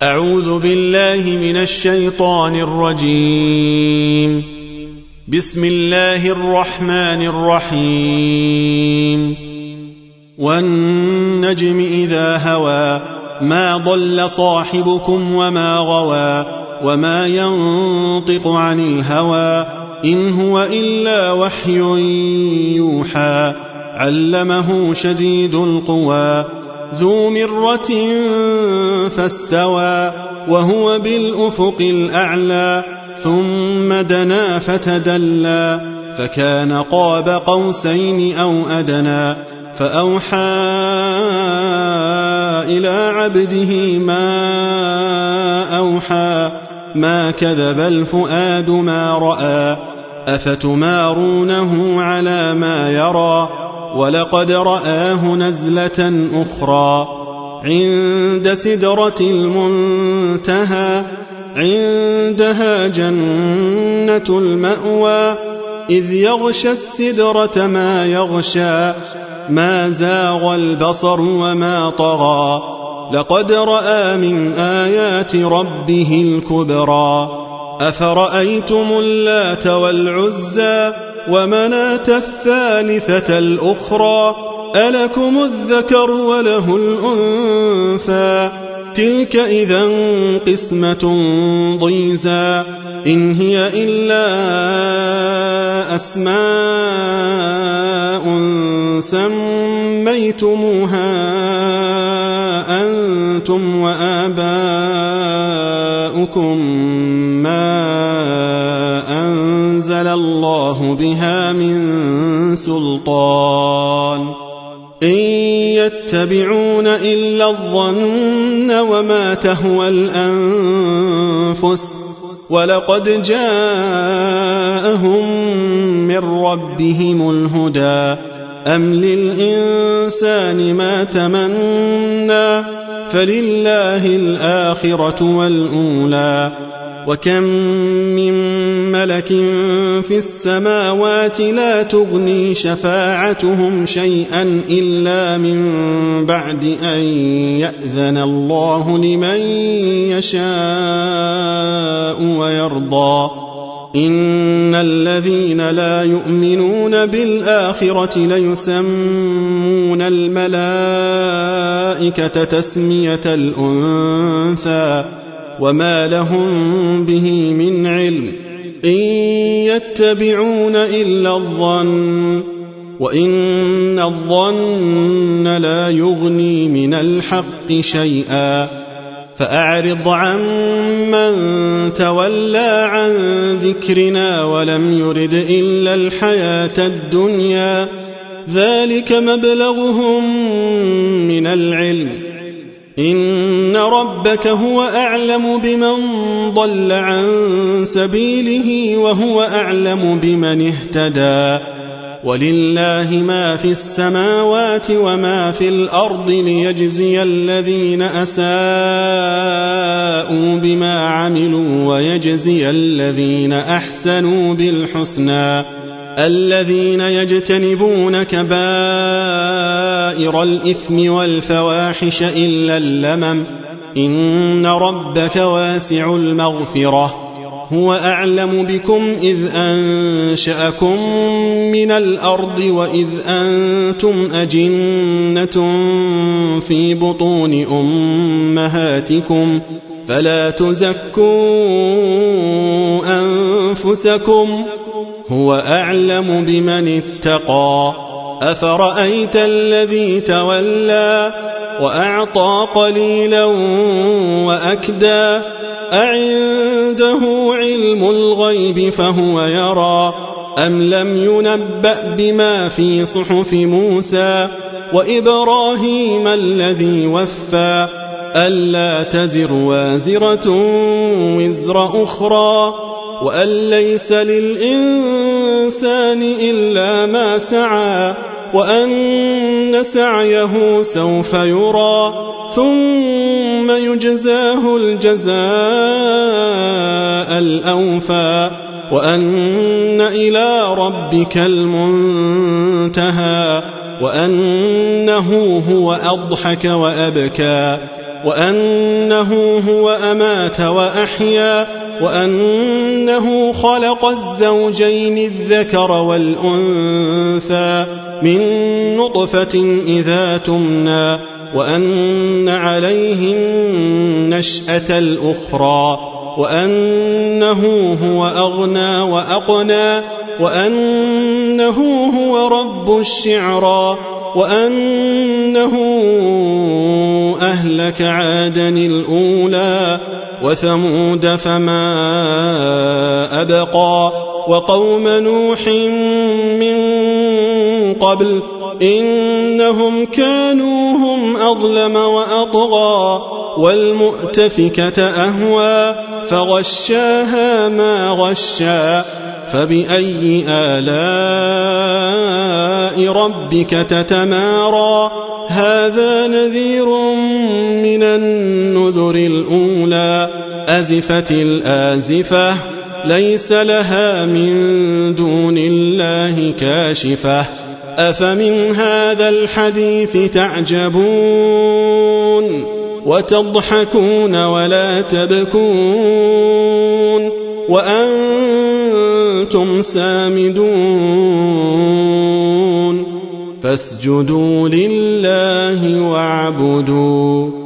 أعوذ بالله من الشيطان الرجيم. بسم الله الرحمن الرحيم. والنجم إذا هوى ما ضل صاحبكم وما غوى وما ينطق عن الهوى إن هو إلا وحي يوحى علمه شديد القوى ذو مرة فاستوى وهو بالأفق الأعلى ثم دنا فتدلى فكان قاب قوسين أو أدنى فأوحى إلى عبده ما أوحى ما كذب الفؤاد ما رأى أفتمارونه على ما يرى ولقد رآه نزلة أخرى عند سدرة المنتهى عندها جنة المأوى إذ يغشى السدرة ما يغشى ما زاغ البصر وما طغى لقد رأى من آيات ربه الكبرى أفرأيتم اللات والعزى ومناة الثالثة الأخرى ألكم الذكر وله الأنثى تلك إذا قسمة ضيزى إن هي إلا أسماء سميتموها أنتم وآباؤكم ما أنزل الله بها من سلطان إن يتبعون إلا الظن وما تهوى الأنفس ولقد جاءهم من ربهم الهدى أم للإنسان ما تمنى فلله الآخرة والأولى وكم من ملك في السماوات لا تغني شفاعتهم شيئا إلا من بعد أن يأذن الله لمن يشاء ويرضى إن الذين لا يؤمنون بالآخرة ليسمون الملائكة تسمية الأنثى وما لهم به من علم إن يتبعون إلا الظن وإن الظن لا يغني من الحق شيئا فأعرض عن من تولى عن ذكرنا ولم يرد إلا الحياة الدنيا ذلك مبلغهم من العلم إن ربك هو أعلم بمن ضل عن سبيله وهو أعلم بمن اهتدى ولله ما في السماوات وما في الأرض ليجزي الذين أساءوا بما عملوا ويجزي الذين أحسنوا بالحسنى الذين يجتنبون كبائر الإثم والفواحش إلا اللمم إن ربك واسع المغفرة هو أعلم بكم إذ أنشأكم من الأرض وإذ أنتم أجنة في بطون أمهاتكم فلا تزكوا أنفسكم هو أعلم بمن اتقى أفرأيت الذي تولى وأعطى قليلا وأكدى أعنده علم الغيب فهو يرى أم لم ينبأ بما في صحف موسى وإبراهيم الذي وفى ألا تزر وازرة وزر أخرى وأن ليس للإنسان إلا ما سعى وأن سعيه سوف يرى ثم يجزاه الجزاء الأوفى وأن إلى ربك المنتهى وأنه هو أضحك وأبكى وأنه هو أمات وأحيا وأنه خلق الزوجين الذكر والأنثى من نطفة إذا تمنى وأن عليه النشأة الأخرى وأنه هو أغنى وأقنى وأنه هو رب الشعرى وأنه أهلك عادا الأولى وثمود فما أبقى وقوم نوح من قبل إنهم كانوا هم أظلم وأطغى والمؤتفكة أهوى فغشاها ما غشى فبأي آلاء ربك تتمارى هذا نذير من النذر الأولى أزفت الآزفة ليس لها من دون الله كاشفة أفمن هذا الحديث تعجبون وتضحكون ولا تبكون وأنتم سامدون فاسجدوا لله واعبدوا